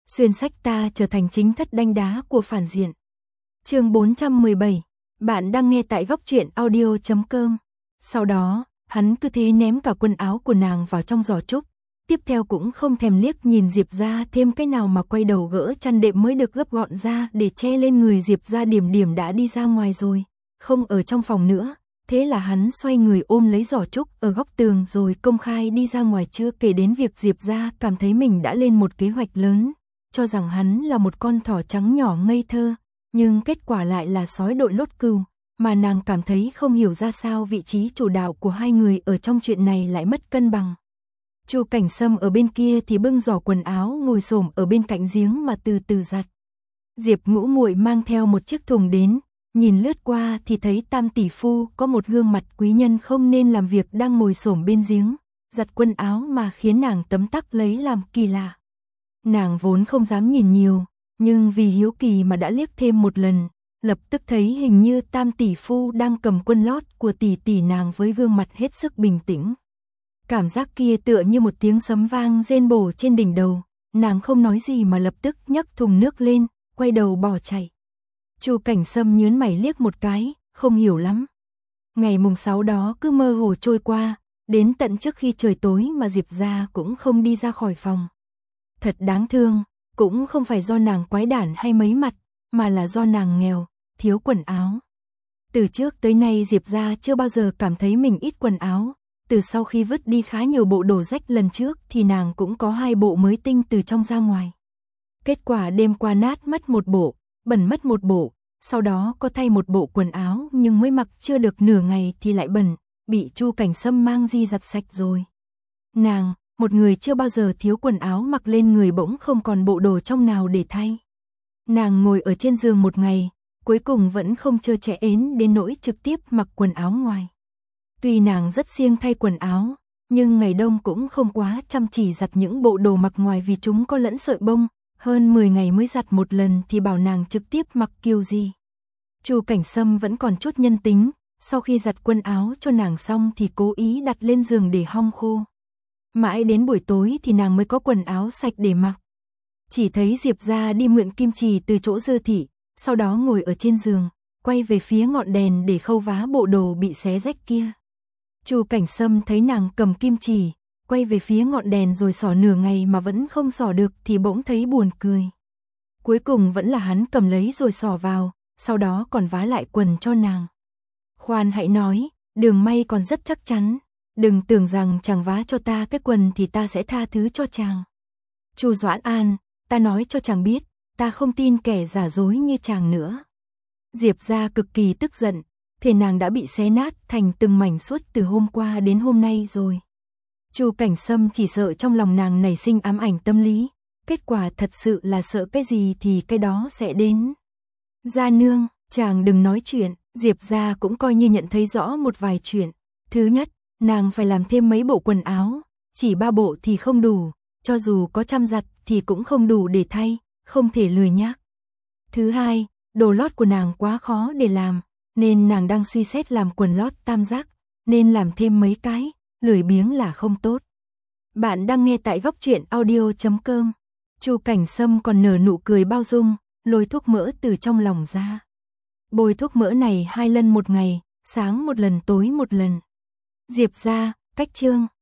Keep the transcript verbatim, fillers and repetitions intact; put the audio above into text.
xuyên sách ta trở thành chính thất đanh đá của phản diện. Chương bốn trăm mười bảy, bạn đang nghe tại góc truyện audio chấm com. Sau đó, hắn cứ thế ném cả quần áo của nàng vào trong giỏ trúc, tiếp theo cũng không thèm liếc nhìn Diệp Gia thêm cái nào mà quay đầu gỡ chăn đệm mới được gấp gọn ra để che lên người. Diệp Gia Điểm Điểm đã đi ra ngoài rồi, không ở trong phòng nữa. Thế là hắn xoay người ôm lấy giỏ trúc ở góc tường rồi công khai đi ra ngoài. Chưa kể đến việc Diệp Gia cảm thấy mình đã lên một kế hoạch lớn, cho rằng hắn là một con thỏ trắng nhỏ ngây thơ, nhưng kết quả lại là sói đội lốt cừu, mà nàng cảm thấy không hiểu ra sao vị trí chủ đạo của hai người ở trong chuyện này lại mất cân bằng. Chu Cảnh Sâm ở bên kia thì bưng giỏ quần áo ngồi xổm ở bên cạnh giếng mà từ từ giặt. Diệp Ngũ Muội mang theo một chiếc thùng đến, nhìn lướt qua thì thấy Tam tỷ phu có một gương mặt quý nhân không nên làm việc đang ngồi xổm bên giếng, giặt quần áo mà khiến nàng tấm tắc lấy làm kỳ lạ. Nàng vốn không dám nhìn nhiều, nhưng vì hiếu kỳ mà đã liếc thêm một lần, lập tức thấy hình như Tam tỷ phu đang cầm quần lót của tỷ tỷ nàng với gương mặt hết sức bình tĩnh. Cảm giác kia tựa như một tiếng sấm vang rên bổ trên đỉnh đầu, nàng không nói gì mà lập tức nhấc thùng nước lên, quay đầu bỏ chạy. Chu Cảnh Sâm nhướng mày liếc một cái, không hiểu lắm. Ngày mùng sáu đó cứ mơ hồ trôi qua, đến tận trước khi trời tối mà Diệp Gia cũng không đi ra khỏi phòng. Thật đáng thương, cũng không phải do nàng quái đản hay mấy mặt, mà là do nàng nghèo, thiếu quần áo. Từ trước tới nay Diệp Gia chưa bao giờ cảm thấy mình ít quần áo, từ sau khi vứt đi khá nhiều bộ đồ rách lần trước thì nàng cũng có hai bộ mới tinh từ trong ra ngoài. Kết quả đêm qua nát mất một bộ, bẩn mất một bộ, sau đó có thay một bộ quần áo nhưng mới mặc chưa được nửa ngày thì lại bẩn, bị Chu Cảnh Sâm mang đi giặt sạch rồi. Nàng, một người chưa bao giờ thiếu quần áo mặc lên người bỗng không còn bộ đồ trong nào để thay. Nàng ngồi ở trên giường một ngày, cuối cùng vẫn không trơ trẽ ến đến nỗi trực tiếp mặc quần áo ngoài. Tuy nàng rất siêng thay quần áo, nhưng ngày đông cũng không quá chăm chỉ giặt những bộ đồ mặc ngoài vì chúng có lẫn sợi bông, hơn mười ngày mới giặt một lần thì bảo nàng trực tiếp mặc kiểu gì. Chu Cảnh Sâm vẫn còn chút nhân tính, sau khi giặt quần áo cho nàng xong thì cố ý đặt lên giường để hong khô. Mãi đến buổi tối thì nàng mới có quần áo sạch để mặc. Chỉ thấy Diệp Gia đi mượn kim chì từ chỗ Dư thị, sau đó ngồi ở trên giường, quay về phía ngọn đèn để khâu vá bộ đồ bị xé rách kia. Chu Cảnh Sâm thấy nàng cầm kim chỉ, quay về phía ngọn đèn rồi xỏ nửa ngày mà vẫn không xỏ được thì bỗng thấy buồn cười. Cuối cùng vẫn là hắn cầm lấy rồi xỏ vào, sau đó còn vá lại quần cho nàng. Khoan hãy nói, Đường May còn rất chắc chắn, đừng tưởng rằng chàng vá cho ta cái quần thì ta sẽ tha thứ cho chàng. Chu Doãn An, ta nói cho chàng biết, ta không tin kẻ giả dối như chàng nữa. Diệp Gia cực kỳ tức giận, thể nàng đã bị xé nát thành từng mảnh suốt từ hôm qua đến hôm nay rồi. Chu Cảnh Sâm chỉ sợ trong lòng nàng nảy sinh ám ảnh tâm lý, kết quả thật sự là sợ cái gì thì cái đó sẽ đến. Gia nương, chàng đừng nói chuyện, Diệp Gia cũng coi như nhận thấy rõ một vài chuyện. Thứ nhất, nàng phải làm thêm mấy bộ quần áo, chỉ ba bộ thì không đủ, cho dù có chăm giặt thì cũng không đủ để thay, không thể lười nhác. Thứ hai, đồ lót của nàng quá khó để làm, nên nàng đang suy xét làm quần lót tam giác, nên làm thêm mấy cái, lười biếng là không tốt. Bạn đang nghe tại góc truyện audio chấm com. Chu Cảnh Sâm còn nở nụ cười bao dung, lôi thuốc mỡ từ trong lòng ra. Bôi thuốc mỡ này hai lần một ngày, sáng một lần tối một lần. Diệp Gia, cách chương.